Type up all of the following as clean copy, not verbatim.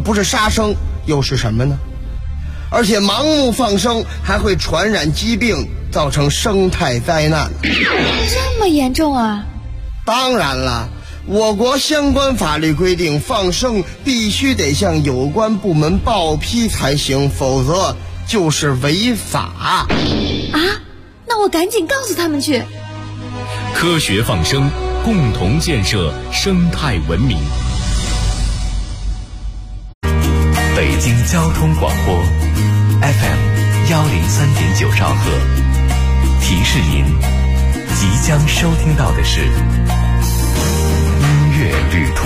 不是杀生又是什么呢？而且盲目放生还会传染疾病，造成生态灾难。 这么严重啊？ 当然了，我国相关法律规定，放生必须得向有关部门报批才行，否则就是违法。 啊？那我赶紧告诉他们去。 科学放生，共同建设生态文明。北京交通广播 FM103.9兆赫，提示您即将收听到的是音乐旅途。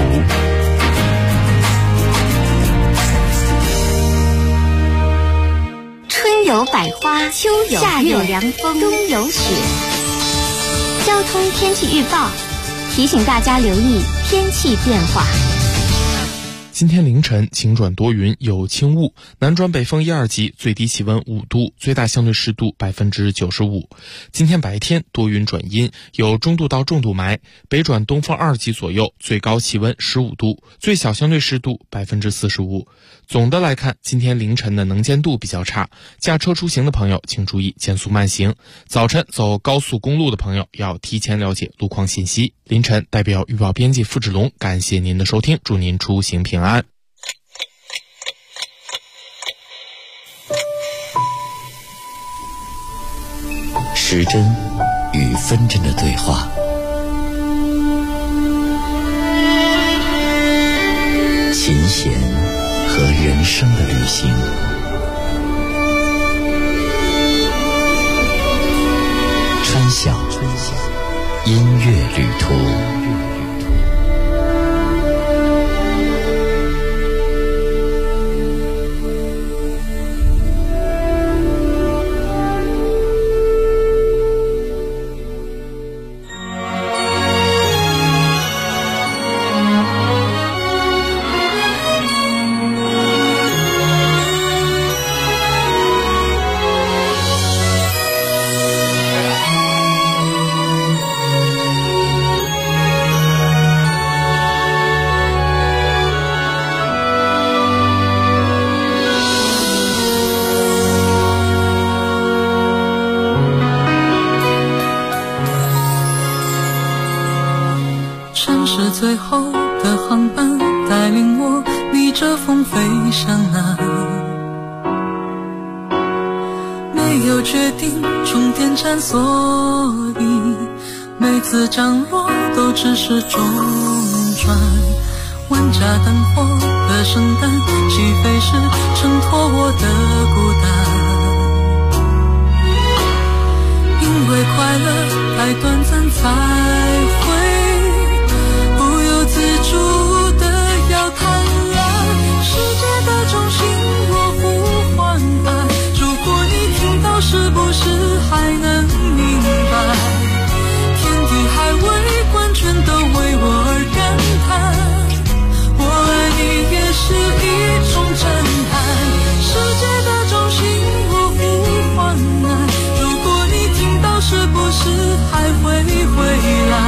春有百花，秋有夏有凉风，冬有雪。交通天气预报提醒大家留意天气变化。 今天凌晨晴转多云，有轻雾，南转北风1、2级，最低气温5度，最大相对湿度95%。今天白天多云转阴，有中度到重度霾，北转东风2级左右，最高气温15度，最小相对湿度45%。总的来看，今天凌晨的能见度比较差，驾车出行的朋友请注意减速慢行。早晨走高速公路的朋友要提前了解路况信息。凌晨代表预报编辑付志龙，感谢您的收听，祝您出行平安。 时针与分针的对话，琴弦和人生的旅行，春晓音乐旅途。 最后的航班带领我逆着风飞向那没有决定终点站，所以每次降落都只是中转。万家灯火的圣诞，起飞时衬托我的孤单，因为快乐太短暂才会自主的要贪婪，世界的中心我呼唤爱，如果你听到是不是还能明白，天地海为观全都为我而感叹，我爱你也是一种震撼，世界的中心我呼唤爱，如果你听到是不是还会回来，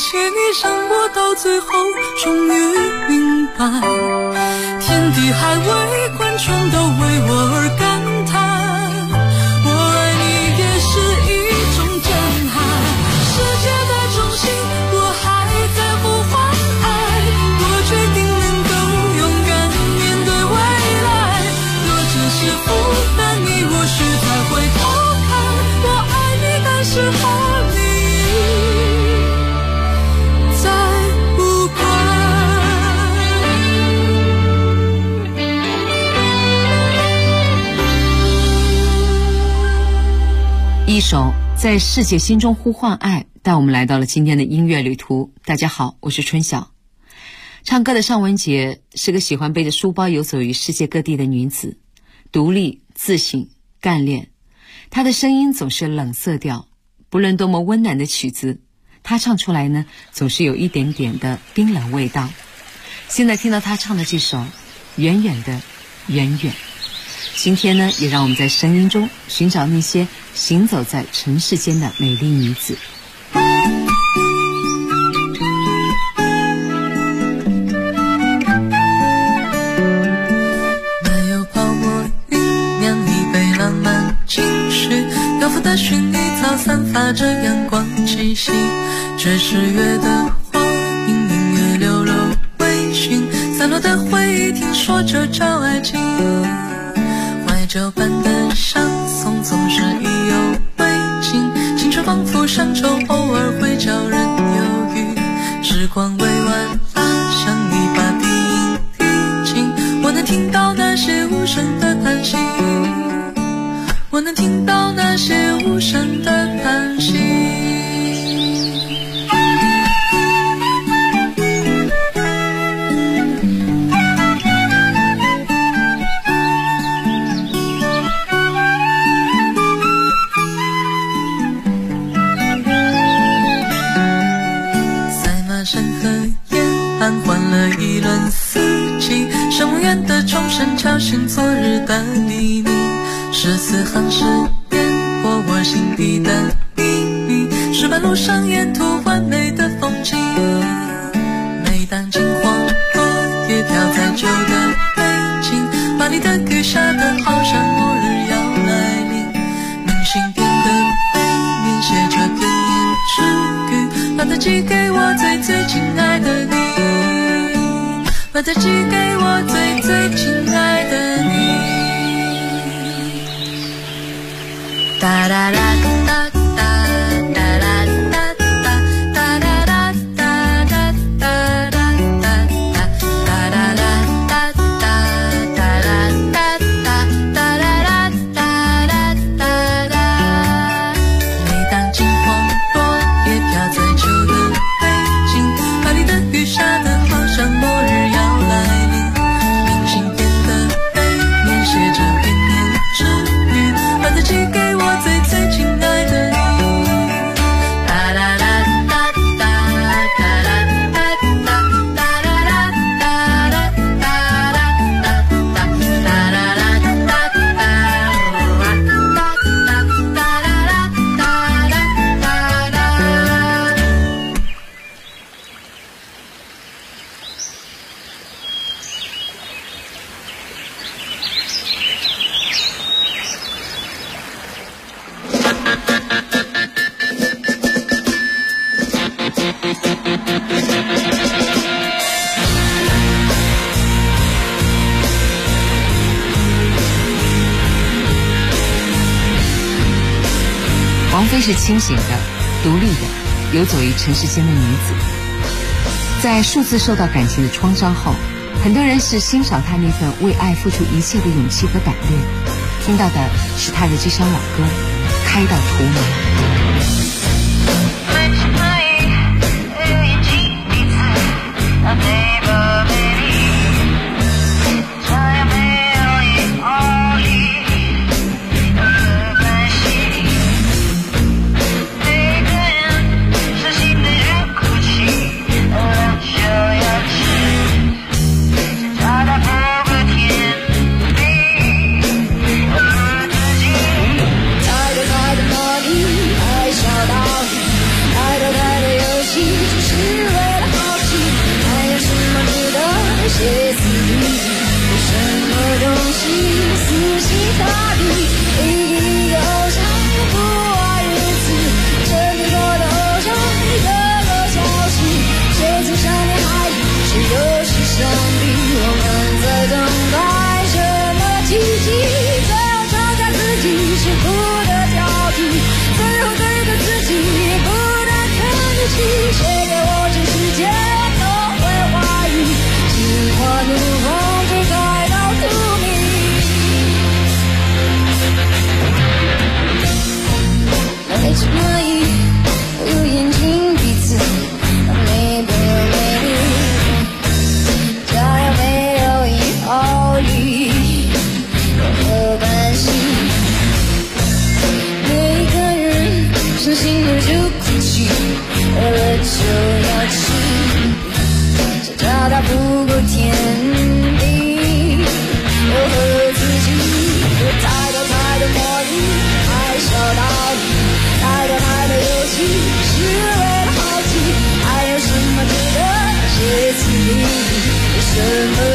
谢你让我到最后终于明白，天地海为贯穿都为我而感叹，我爱你也是一种震撼，世界的中心我还在呼唤爱，我决定能够勇敢面对未来，若只是负担你或许才回头看，我爱你但是和你在无关。 一首在世界心中呼唤爱，带我们来到了今天的音乐旅途。大家好，我是春晓。唱歌的尚雯婕是个喜欢背着书包游走于世界各地的女子，独立、自信、干练。她的声音总是冷色调，不论多么温暖的曲子，她唱出来呢，总是有一点点的冰冷味道。现在听到她唱的这首《远远的远远》，今天呢，也让我们在声音中寻找那些行走在尘世间的美丽女子。 没有泡沫酝酿一杯浪漫情绪，漂浮的薰衣草散发着阳光气息，爵士乐的花音，音乐流露微醺，散落的回忆听说着找爱情，怀旧般的相送总是意犹未尽，青春仿佛乡愁，偶尔会叫人犹豫，时光委婉拉响一把低音提琴，我能听到那些无声的叹息，我能听到那些无声的叹息。换了一轮四季，圣母院的钟声敲醒昨日的黎明，14行诗点破我心底的秘密，石板路上沿途完美的风景，每当金黄落叶飘在旧的北京，巴黎的雨下得好像末日要来临，明信片的背面写着甜言蜜语，把它寄给我最最亲爱的你，把它寄给我最最亲爱的你。哒哒哒哒哒哒哒哒哒哒哒哒哒哒哒王菲是清醒的、独立的、游走于尘世间的女子。在数次受到感情的创伤后，很多人是欣赏她那份为爱付出一切的勇气和胆略。听到的是她的这首老歌《开到荼蘼》。 爱到他的游戏，只是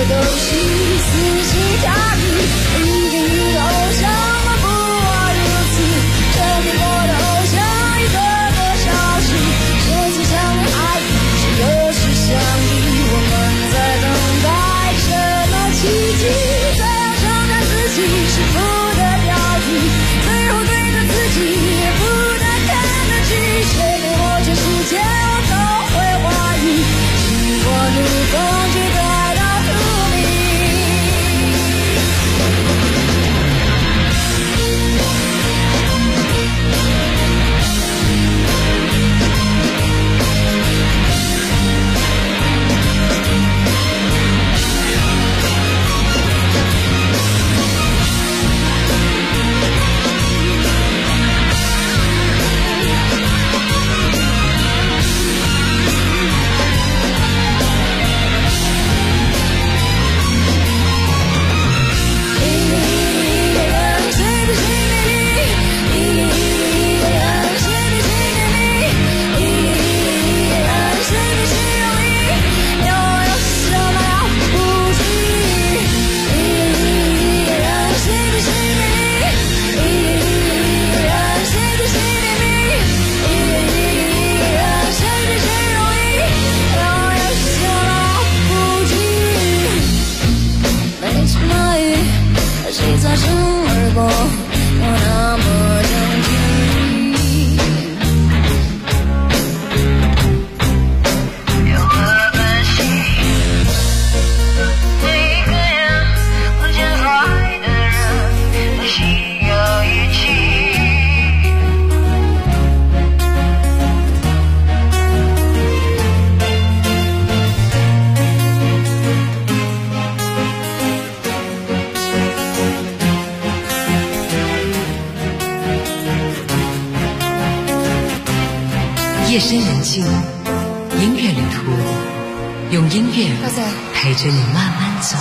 夜深人静，音乐旅途，用音乐陪着你慢慢走。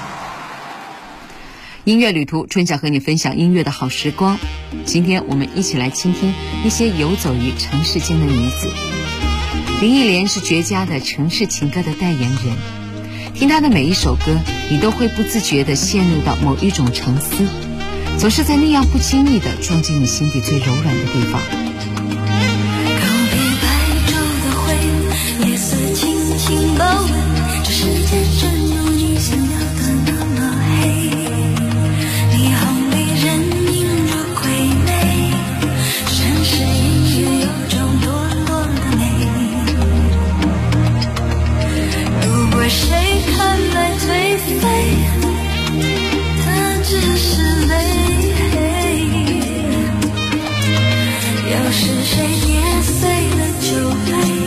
音乐旅途，春晓和你分享音乐的好时光。今天我们一起来倾听一些游走于城市间的女子。林忆莲是绝佳的城市情歌的代言人，听她的每一首歌，你都会不自觉地陷入到某一种沉思，总是在那样不经意地撞进你心底最柔软的地方。 请抱稳，这世界真有你想要的那么黑。霓虹里人映入鬼魅，城市音乐有种堕落的美。如果谁看来颓废，它只是泪。要是谁捏碎了酒杯，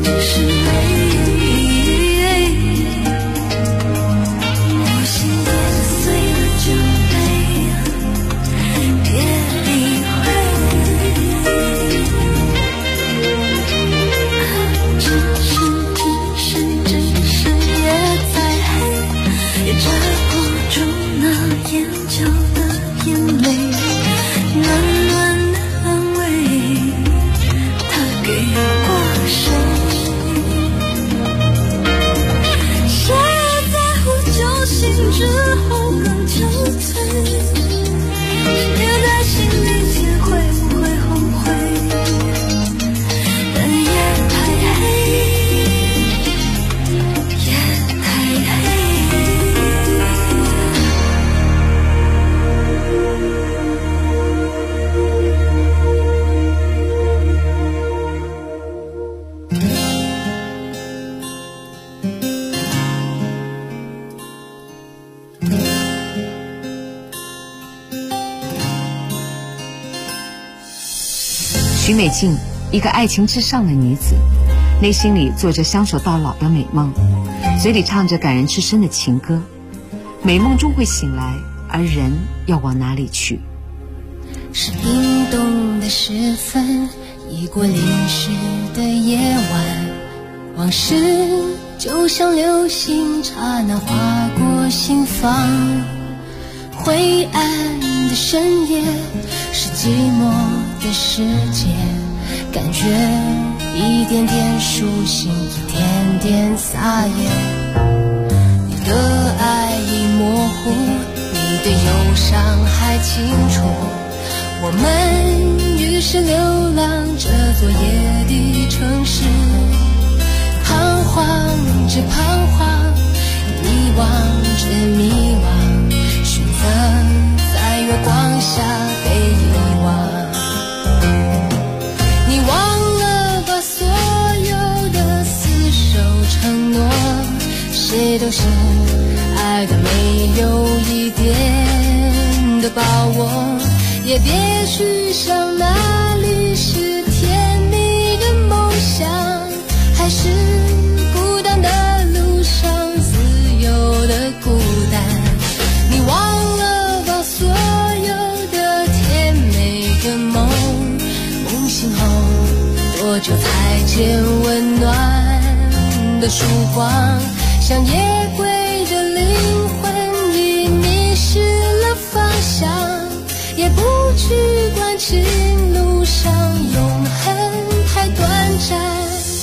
徐美静，一个爱情至上的女子，内心里做着相守到老的美梦，嘴里唱着感人至深的情歌。美梦终会醒来，而人要往哪里去？ 是冰冻的时分，已过淋湿的夜晚，往事就像流星，刹那划过心房。灰暗的深夜，是寂寞的世界，感觉一点点苏醒，一点点撒野。你的爱已模糊，你的忧伤还清楚，我们于是流浪这座夜的城市，彷徨着彷徨，迷惘着迷惘，选择在月光下被遗忘。你忘了把所有的厮守承诺，谁都是爱的没有一点的把握，也别去想哪里是甜蜜的梦想，还是孤单的路上自由的孤单。你忘了把所有的甜美的梦，梦醒后多久才见温暖的曙光，像夜归的灵魂已迷失了方向，也不去关情路上永恒太短暂。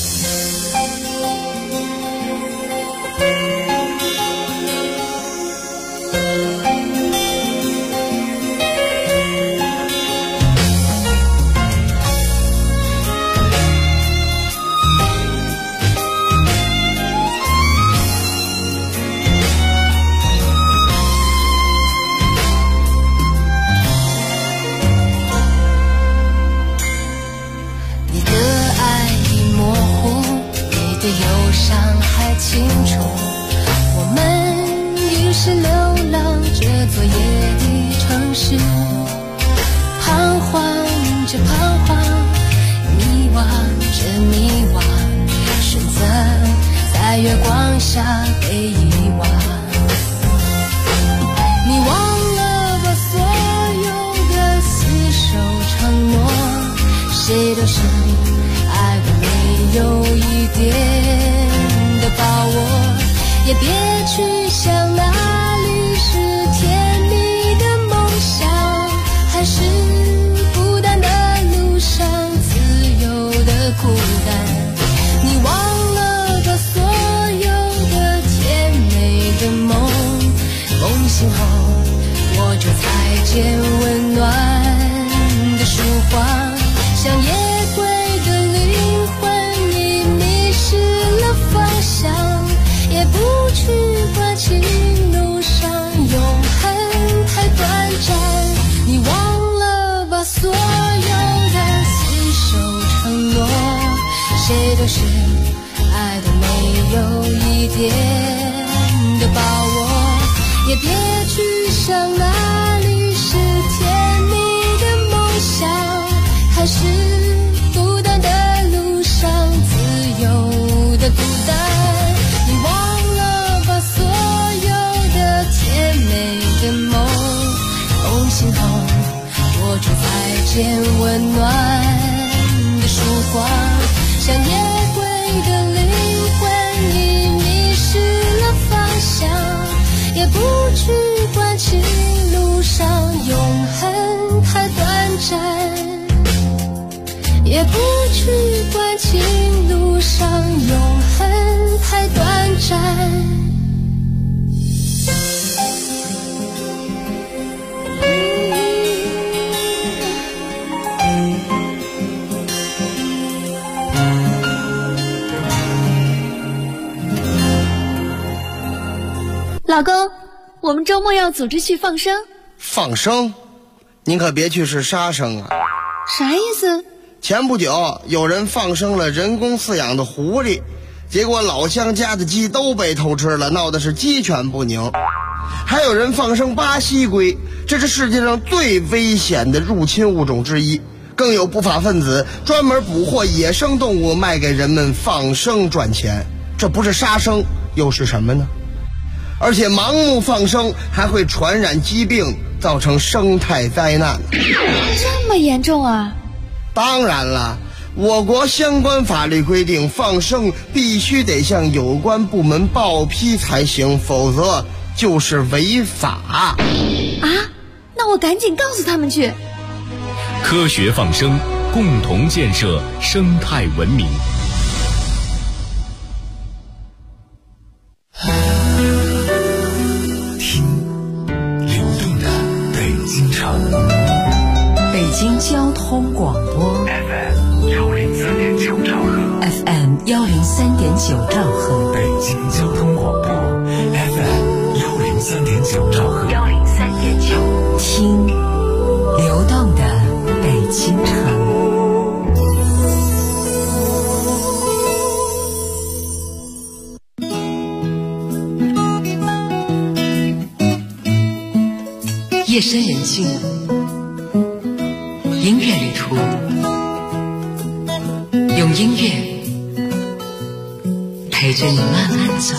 清楚，我们于是流浪这座夜的城市，彷徨着彷徨，迷惘着迷惘，选择在月光下被遗忘。你忘了把所有的厮守承诺，谁都是爱的没有一点的把握，也别去想哪里是甜蜜的梦想，还是孤单的路上自由的孤单。你忘了把所有的甜美的梦，梦醒后我就才见温暖的曙光，像夜归的灵魂已迷失了方向，也不去关情路上永恒太短暂。你忘了把所有的厮守承诺，谁都是爱的没有一点的把握，也别去想哪里是甜蜜的梦想，还是孤单的路上自由也不去关情路上永恒太短暂。 老公，我们周末要组织去放生。 放生？您可别去是杀生啊！ 啥意思？ 前不久有人放生了人工饲养的狐狸，结果老乡家的鸡都被偷吃了，闹的是鸡犬不宁。还有人放生巴西龟，这是世界上最危险的入侵物种之一。更有不法分子专门捕获野生动物卖给人们放生赚钱，这不是杀生又是什么呢？而且盲目放生还会传染疾病，造成生态灾难。 这么严重啊？ 当然了，我国相关法律规定，放生必须得向有关部门报批才行，否则就是违法。 啊？那我赶紧告诉他们去。 科学放生，共同建设生态文明。 北京交通广播 FM 103.9兆赫 FM 103.9兆赫， 北京交通广播 FM 103.9兆赫 103.9，听流动的北京城。夜深人静，音乐旅途，用音乐陪着你慢慢走。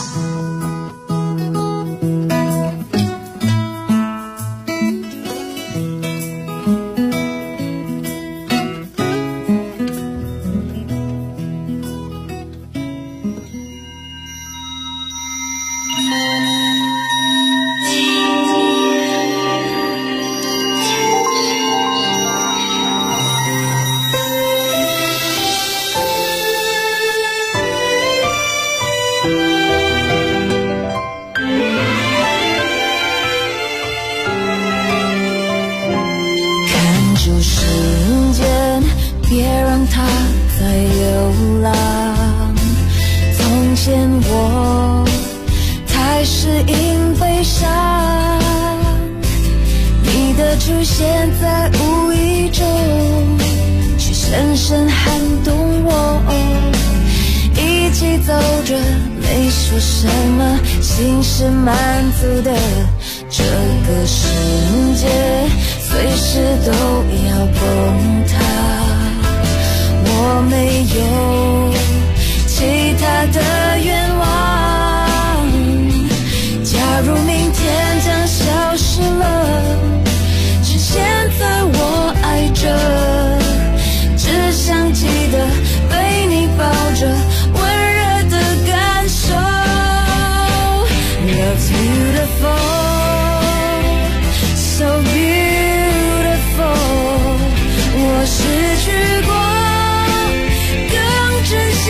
我失去过更珍惜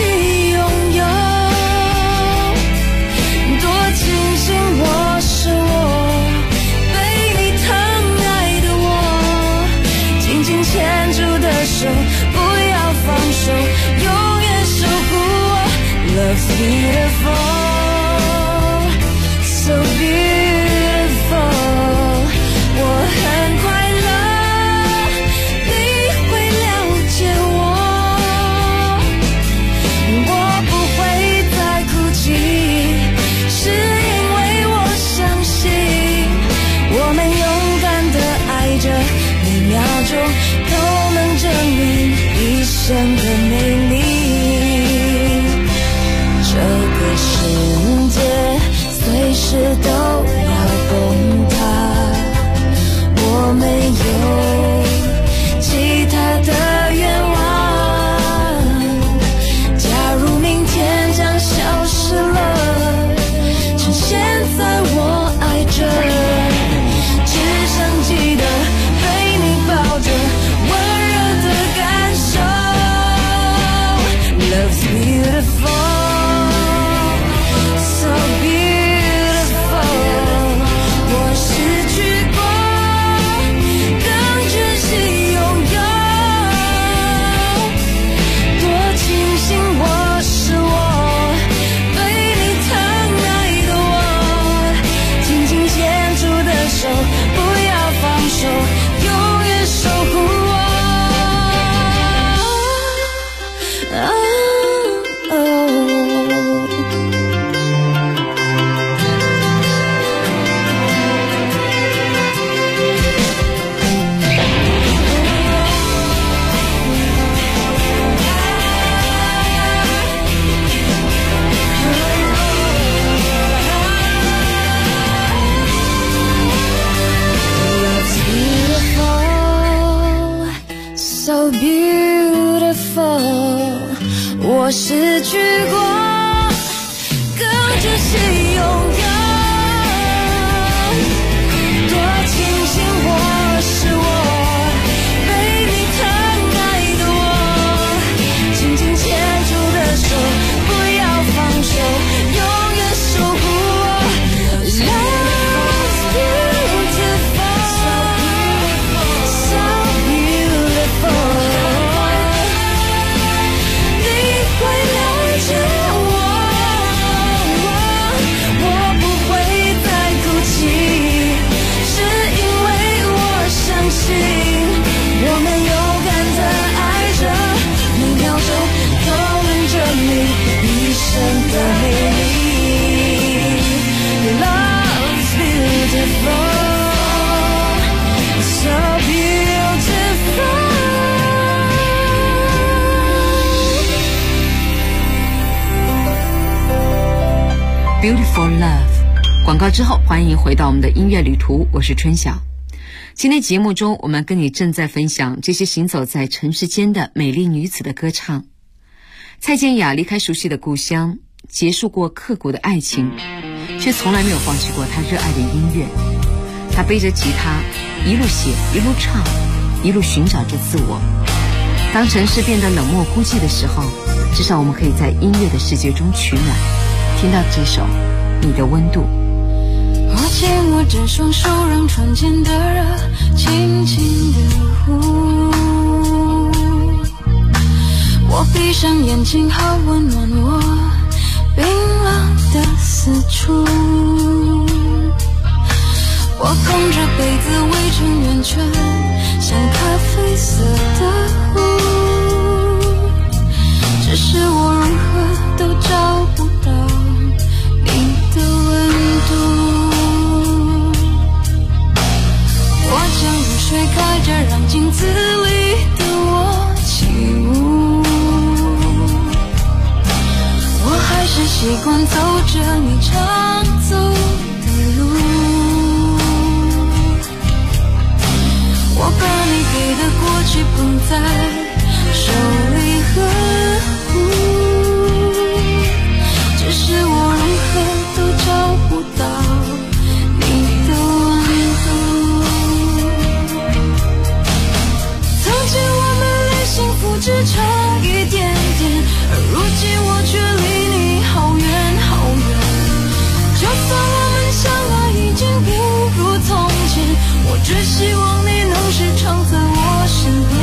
死去过，更珍惜拥有。多庆幸我是我，被你疼爱的我，紧紧牵住的手，不要放手，永远守护我。Love's beautiful, so beautiful。你会了解我，我不会再哭泣，是因为我相信，我们勇敢地爱着，每秒钟都吻着你一生的美丽。Love's beautiful, so beautiful。 Beautiful Love 广告之后，欢迎回到我们的音乐旅途，我是春晓。今天节目中，我们跟你正在分享这些行走在尘世间的美丽女子的歌唱。蔡健雅离开熟悉的故乡，结束过刻骨的爱情，却从来没有放弃过她热爱的音乐。她背着吉他，一路写，一路唱，一路寻找着自我。当城市变得冷漠孤寂的时候，至少我们可以在音乐的世界中取暖。听到这首《你的温度》。 我紧握着双手，让窗前的热轻轻地呼。我闭上眼睛，好温暖我冰冷的四处。我捧着杯子围成圆圈，像咖啡色的湖。只是我如何都找不到你的温度。我将入水开着，让镜子里的我起舞。我还是习惯走着你常走的路。我把你给的过去捧在手里呵护，只是我如何都找不到你的温度。曾经我们离幸福只差一点点，而如今我却离你好远好远。就算我们相爱已经不如从前，我只希望你能时常在我身边。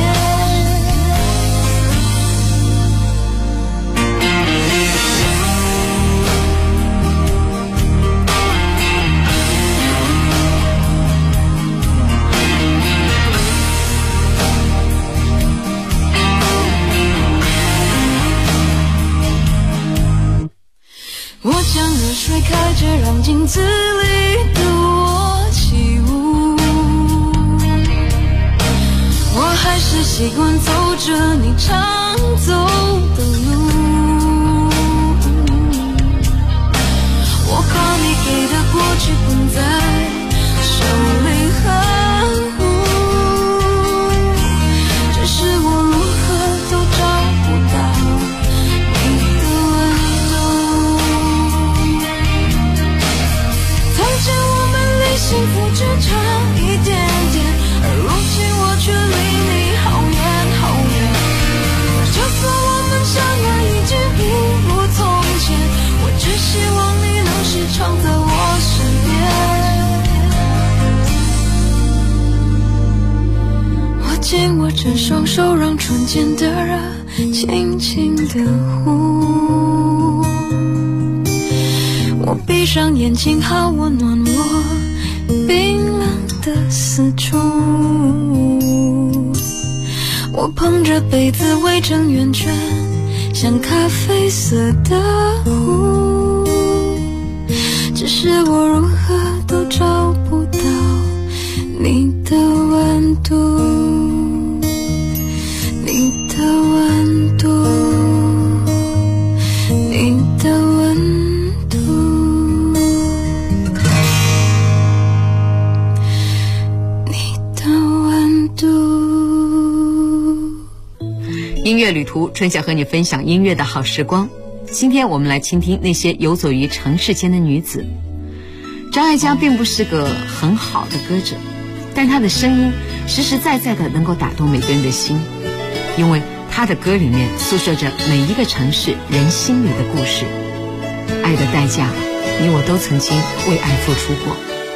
我将热水开着，让镜子里的我起舞。我还是习惯走着你常走的路。我把你给的过去捧在手里呵护，只是我如何都找不到你的温度。曾经我们离幸福只差一点点，而如今我却离你好远好远。就算我们相爱已经不如从前，我只希望你能时常在我身边。我紧握着双手，让窗前的热轻轻地呼。我闭上眼睛，好温暖我冰冷的四处。我捧着杯子围成圆圈，像咖啡色的湖。只是我如何都找不到你的温度，你的温度，你的温度，你的温度。 音乐旅途，春晓和你分享音乐的好时光。 今天我们来倾听那些游走于城市间的女子。张艾嘉并不是个很好的歌者，但她的声音实实在在的能够打动每个人的心，因为她的歌里面诉说着每一个城市人心里的故事。爱的代价，你我都曾经为爱付出过。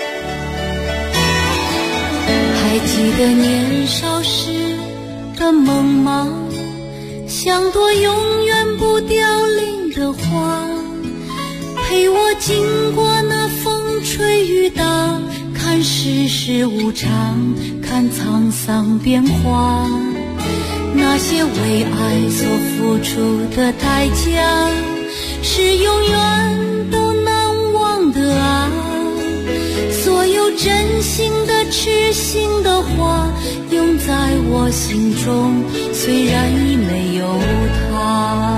还记得年少时的梦吗？像朵永远不凋零的花，陪我经过那风吹雨打，看世事无常，看沧桑变化。那些为爱所付出的代价，是永远都难忘的啊。所有真心的痴心的话，永在我心中，虽然已没有他。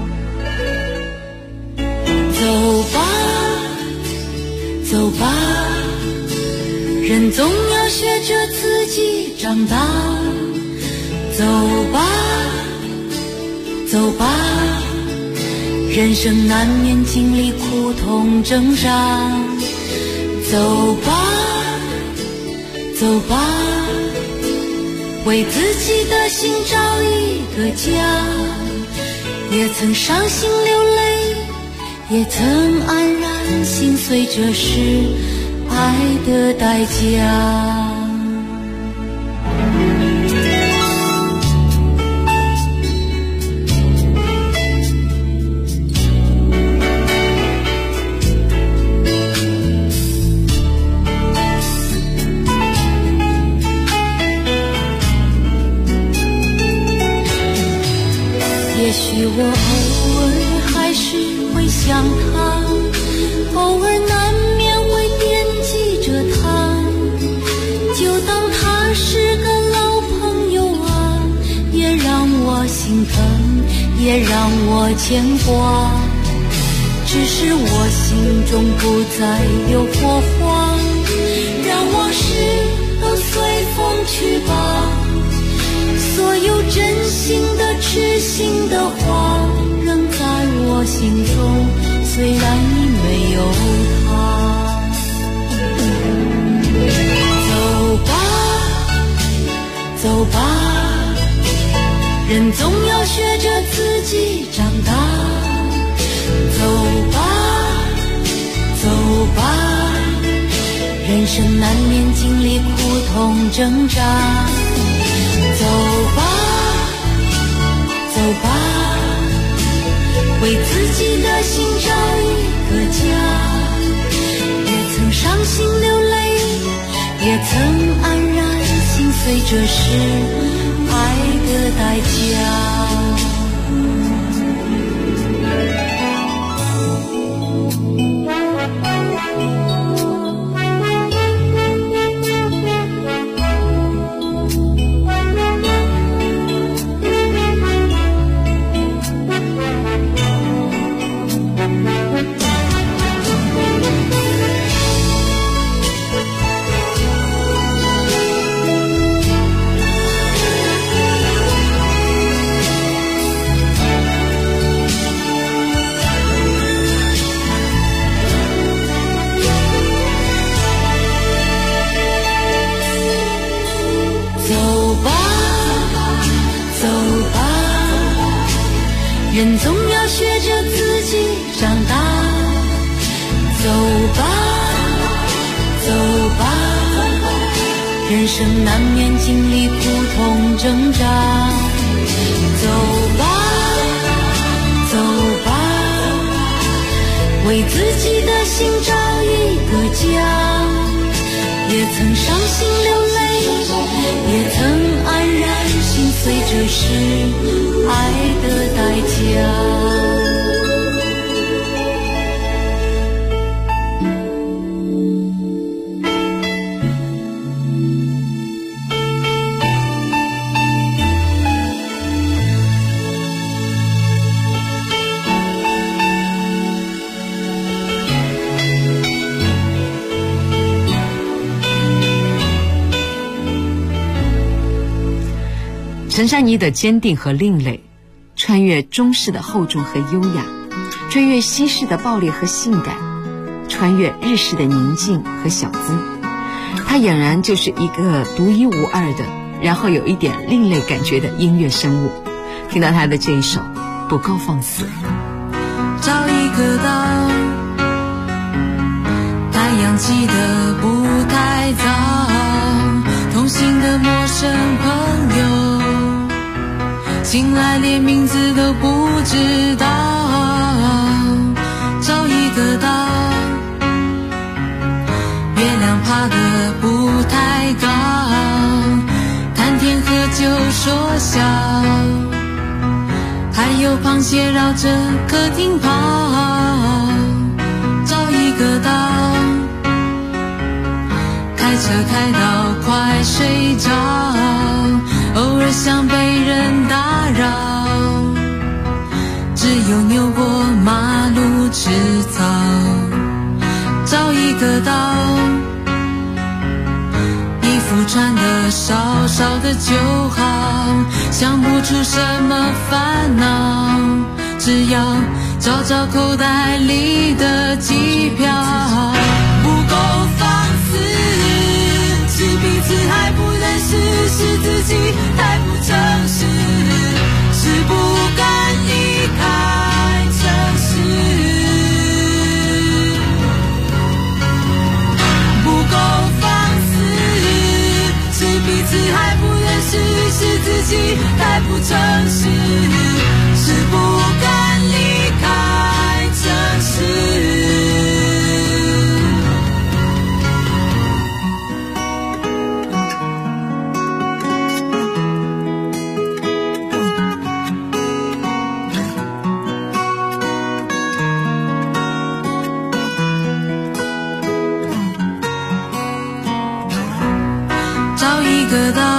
走吧，走吧，人总要学着自己长大。走吧，走吧，人生难免经历苦痛挣扎。走吧，走吧，为自己的心找一个家。也曾伤心流泪，也曾黯然心碎，这是爱的代价。也许我偶尔还是会想他，偶尔难免会惦记着他，就当他是个老朋友啊，也让我心疼，也让我牵挂。只是我心中不再有火花，让往事都随风去吧。所有真心的痴心的话，仍在我心中，虽然已没有他。走吧，走吧，人总要学着自己长大。走吧，走吧，人生难免经历苦痛挣扎。走吧，走吧，为自己的心找一个家。也曾伤心流泪，也曾黯然心碎，这是爱的代价。人总要学着自己长大。走吧，走吧，人生难免经历苦痛挣扎。走吧，走吧，为自己的心找一个家。也曾伤心流泪，也曾黯然心碎，这是爱的代价。 陈珊妮的坚定和另类，穿越中式的厚重和优雅， 穿越西式的暴力和性感，穿越日式的宁静和小资。他俨然就是一个独一无二的，然后有一点另类感觉的音乐生物。听到他的这一首《不够放肆》。 找一个岛，太阳起得不太早，同行的陌生朋友，醒来连名字都不知道。找一个岛，月亮爬得不太高，谈天喝酒说笑，还有螃蟹绕着客厅跑。找一个岛，开车开到快睡着，偶尔想被人打扰，只有扭过马路吃草。找一个岛，衣服穿得少少的就好，想不出什么烦恼，只要找找口袋里的机票。不够放肆，是彼此还不认识，是自己太不诚实，是不敢离开城市。不够放肆，是彼此还不认识，是自己太不诚实，是不敢离开城市。找一个岛，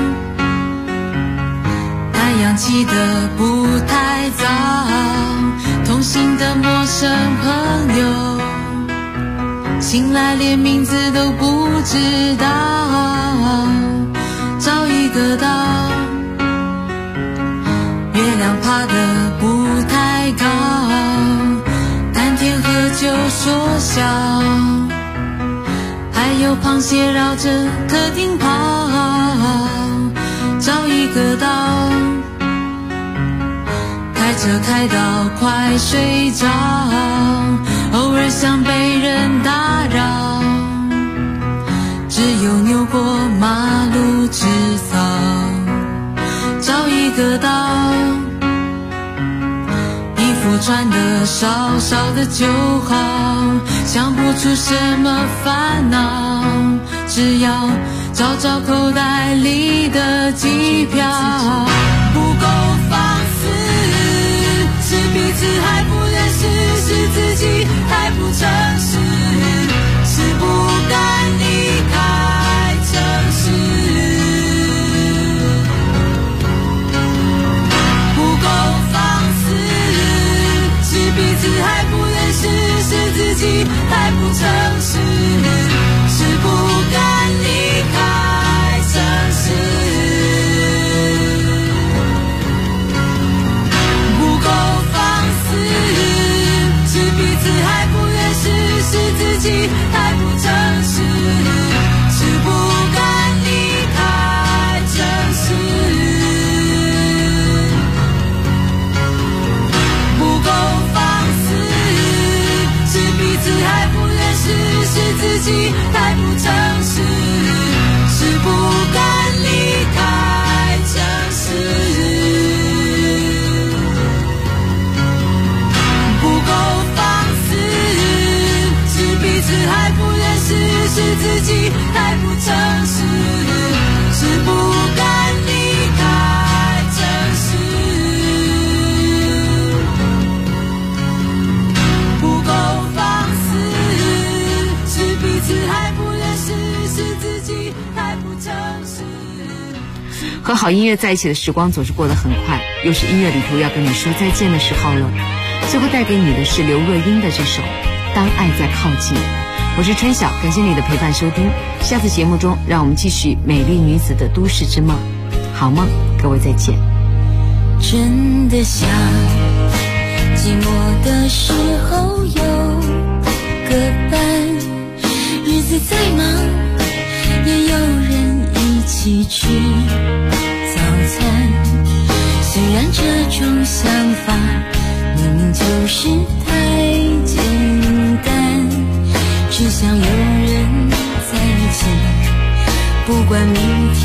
太阳起得不太早，同行的陌生朋友，醒来连名字都不知道。找一个岛，月亮爬得不太高，谈天喝酒说笑，还有螃蟹绕着客厅跑。找一个岛，开车开到快睡着，偶尔想被人打扰，只有扭过马路吃草。找一个岛，衣服穿得少少的就好，想不出什么烦恼，只要找找口袋里的机票。不够放肆，是彼此还不认识，是自己太不诚实，是不敢离开城市。不够放肆，是彼此还不认识，是自己太不诚实，是不敢离开城市。不够放肆，是彼此还不认识，是自己太不诚实，是不敢离开城市。不够放肆，是彼此还不认识，是自己太不诚实，是不敢离开城市。不够放肆，是彼此还不认识，是自己太不诚实，是不敢离开城市。不够放肆，是彼此还不认识，是自己太不诚实。 和好音乐在一起的时光总是过得很快，又是音乐旅途要跟你说再见的时候了。最后带给你的是刘若英的这首《当爱在靠近》。我是春晓，感谢你的陪伴收听。下次节目中，让我们继续美丽女子的都市之梦，好吗？各位再见。 真的想寂寞的时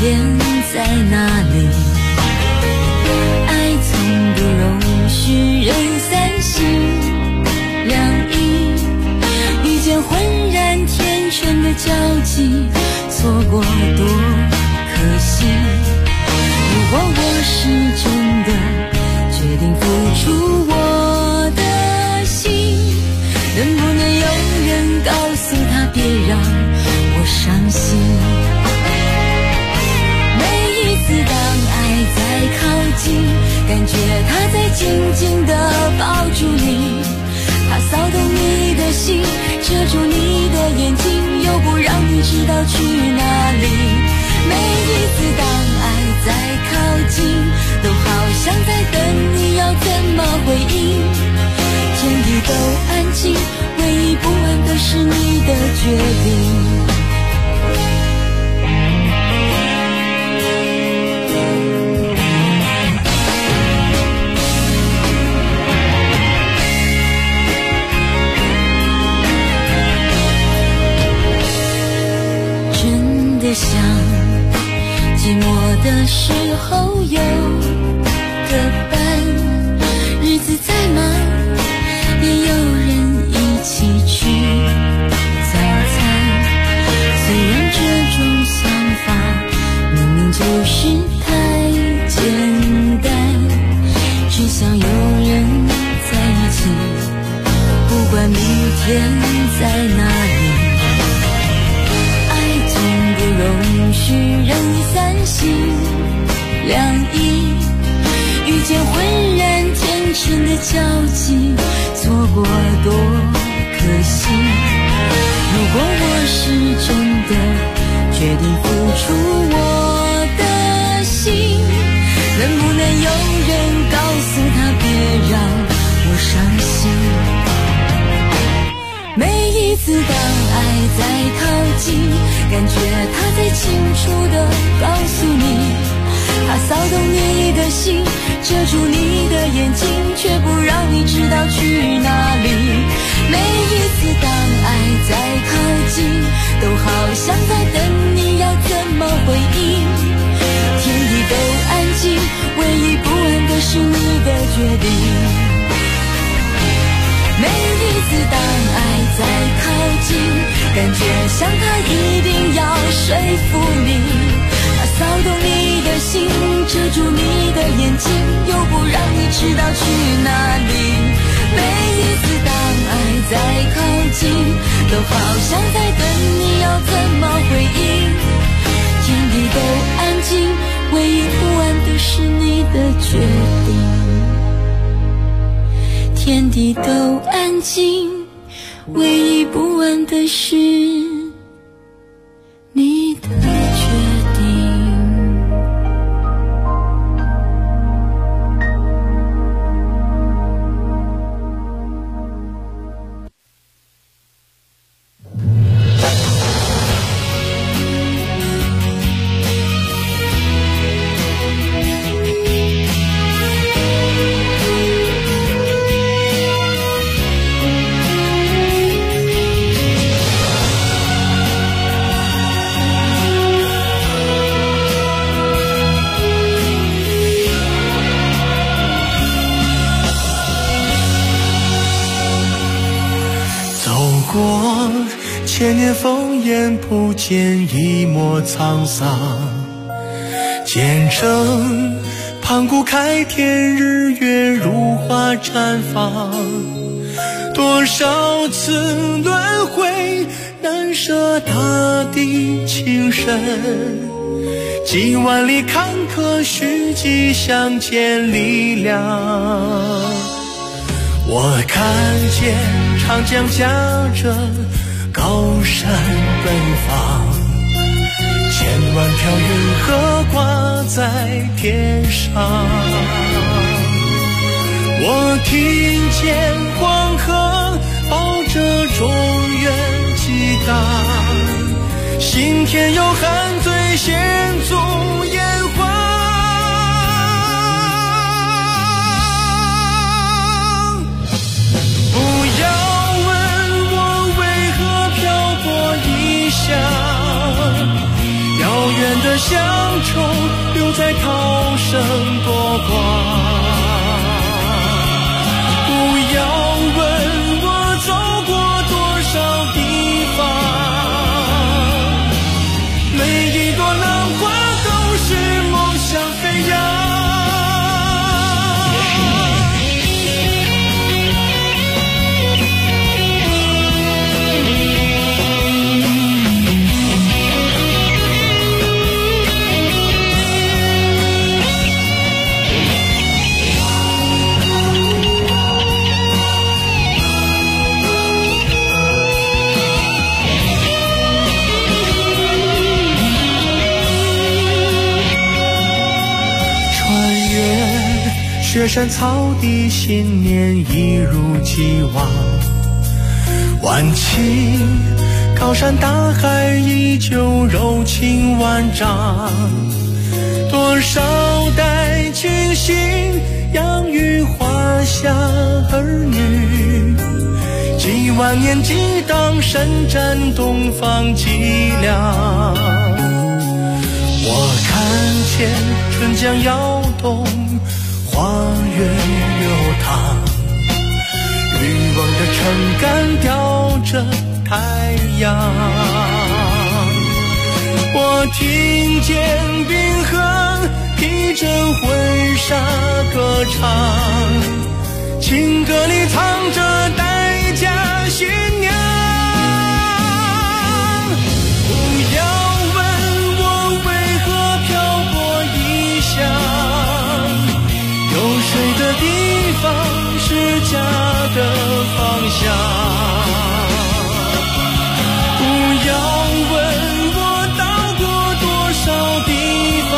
天在哪里？爱从不容许人三心两意，遇见浑然天成的交集，错过多可惜。如果我是真的决定付出我的心，能不能有人告诉他别让我伤心？每一次当爱在靠近，感觉他在紧紧地抱住你，他骚动你的心，遮住你的眼睛，又不让你知道去哪里。每一次当爱在靠近，都好像在等你要怎么回应。天地都安静，唯一不安的是你的决定。真的想寂寞的时候有个伴，日子再忙也有人一起去早餐。虽然这种想法明明就是太简单，只想有人在一起，不管明天在哪里。爱从不容许人三心两意，遇见浑然天成的交集，错过多可惜。如果我是真的决定付出我的心，能不能有人告诉他别让我伤心？每一次当爱在靠近，感觉他在清楚地告诉你，他骚动你的心，遮住你的眼睛，却不让你知道去哪里。每一次当爱在靠近，都好像在等你要怎么回应。天地都安静，唯一不安的是你的决定。每一次当爱在靠近，感觉像他一定要说服你，他骚动你的心，遮住你的眼睛，又不让你知道去哪里。每一次当爱在靠近，都好像在等你要怎么回应。天地都安静，唯一不安的是你的决定。天地都安静，唯一不安的是你的决定。 千年烽烟不见一抹沧桑，见证盘古开天，日月如花绽放。多少次轮回，难舍大地情深，几万里坎坷，虚迹相见力量。我看见长江夹着高山奔放，千万条云河挂在天上。我听见黄河抱着中原激荡，心田有汉醉献足烟花。不要问我为何漂泊异乡，遥远的相又在涛声多光。不要问我走过多少地方，每一朵浪花都是梦想飞扬。雪山草地，信念一如既往。万顷高山大海，依旧柔情万丈。多少代亲信养育华夏儿女，几万年激荡，深湛东方脊梁。我看见春江摇动，花园流淌，渔翁的撑杆吊着太阳。我听见冰河披着婚纱歌唱，情歌里藏着待嫁新娘。不要问我为何漂泊异乡，有水的地方是家的方向。不要问我到过多少地方，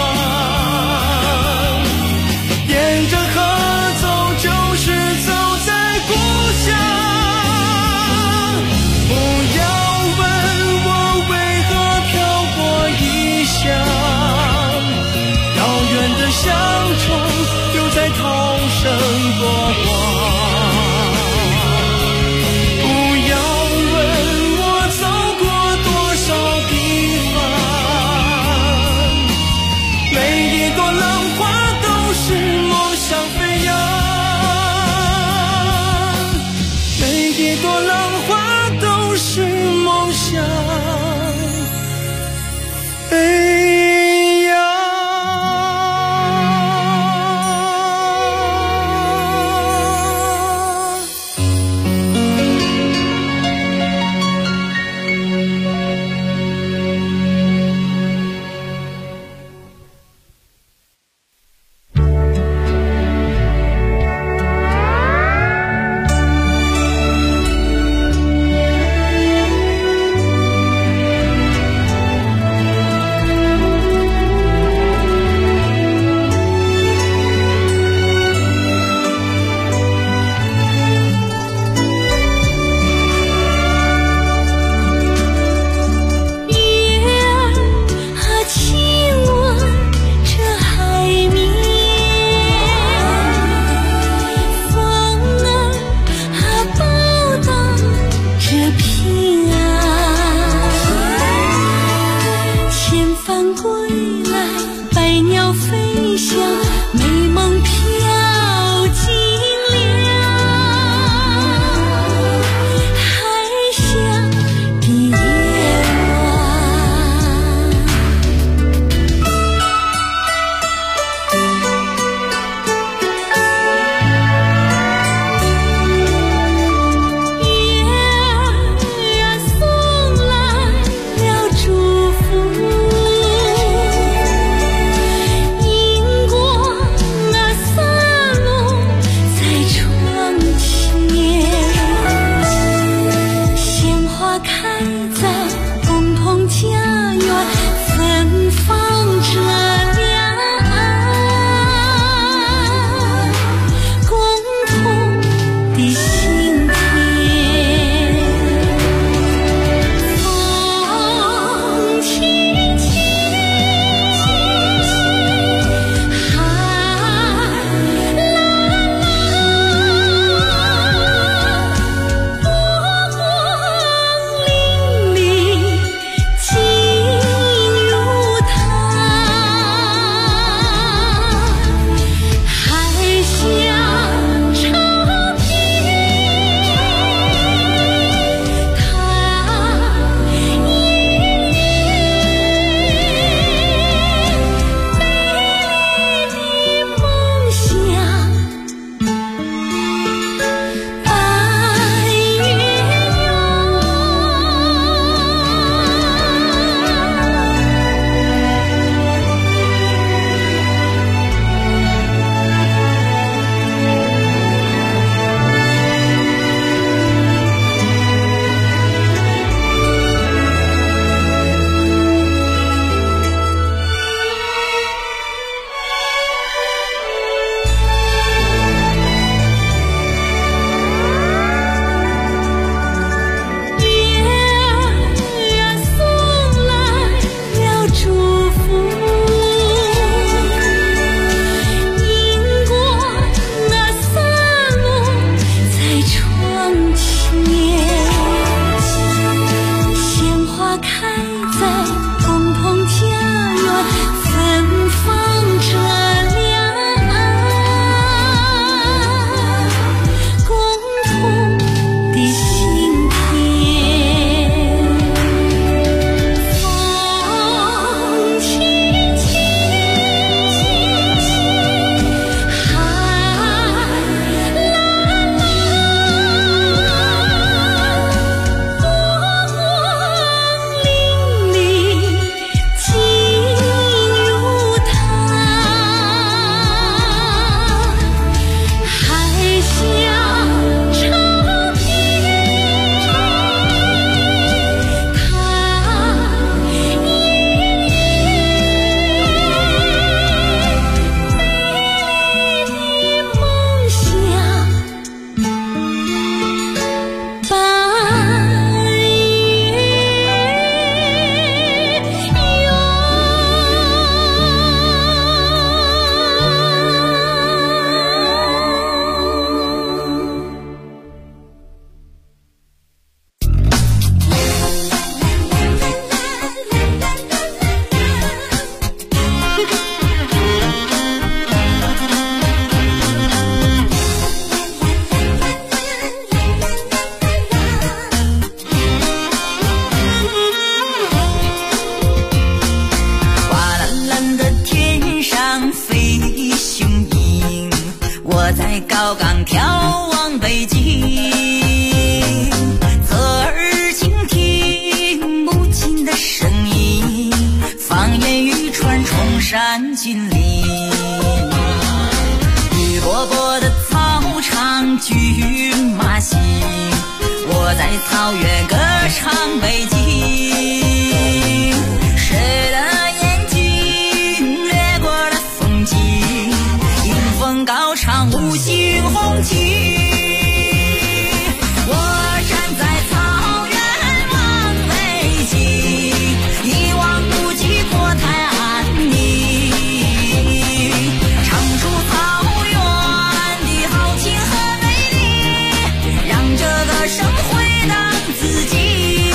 沿着河走就是走在故乡。不要问我为何漂泊异乡，遥远的乡愁在涛声多光。不要问我走过多少地方，每一朵浪花都是梦想飞扬，每一朵浪花都是梦想飞扬。 飘往北京，侧耳倾听母亲的声音，方言语传崇山峻岭。绿萝卜的草场骏马行，我在草原歌唱北京。谁的眼睛掠过了风景，迎风高唱五星红旗。我站在草原望北京，一望无际国泰安宁，唱出草原的豪情和美丽，让这个生回荡自己。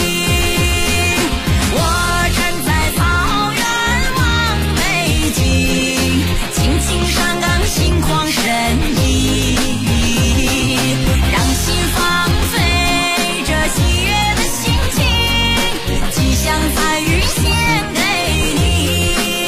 我站在草原望北京，青青山岗心旷神怡，让心放飞这喜悦的心情，吉祥彩云献给你。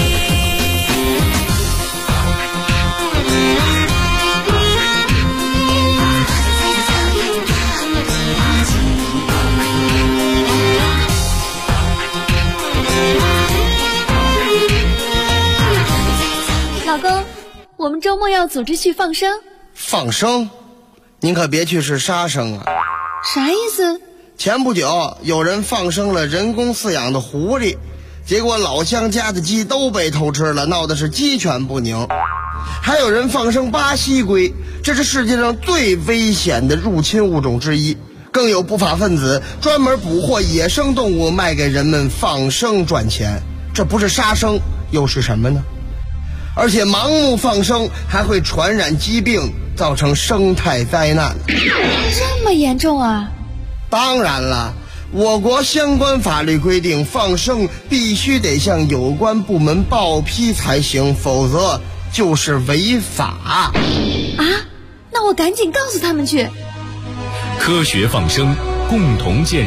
老公，我们周末要组织去放生。 放生？您可别去是杀生啊！ 啥意思？ 前不久有人放生了人工饲养的狐狸，结果老乡家的鸡都被偷吃了，闹得是鸡犬不宁。还有人放生巴西龟，这是世界上最危险的入侵物种之一。更有不法分子专门捕获野生动物卖给人们放生赚钱，这不是杀生又是什么呢？而且盲目放生还会传染疾病，造成生态灾难。 这么严重啊？ 当然了，我国相关法律规定，放生必须得向有关部门报批才行，否则就是违法。 啊？那我赶紧告诉他们去。 科学放生，共同建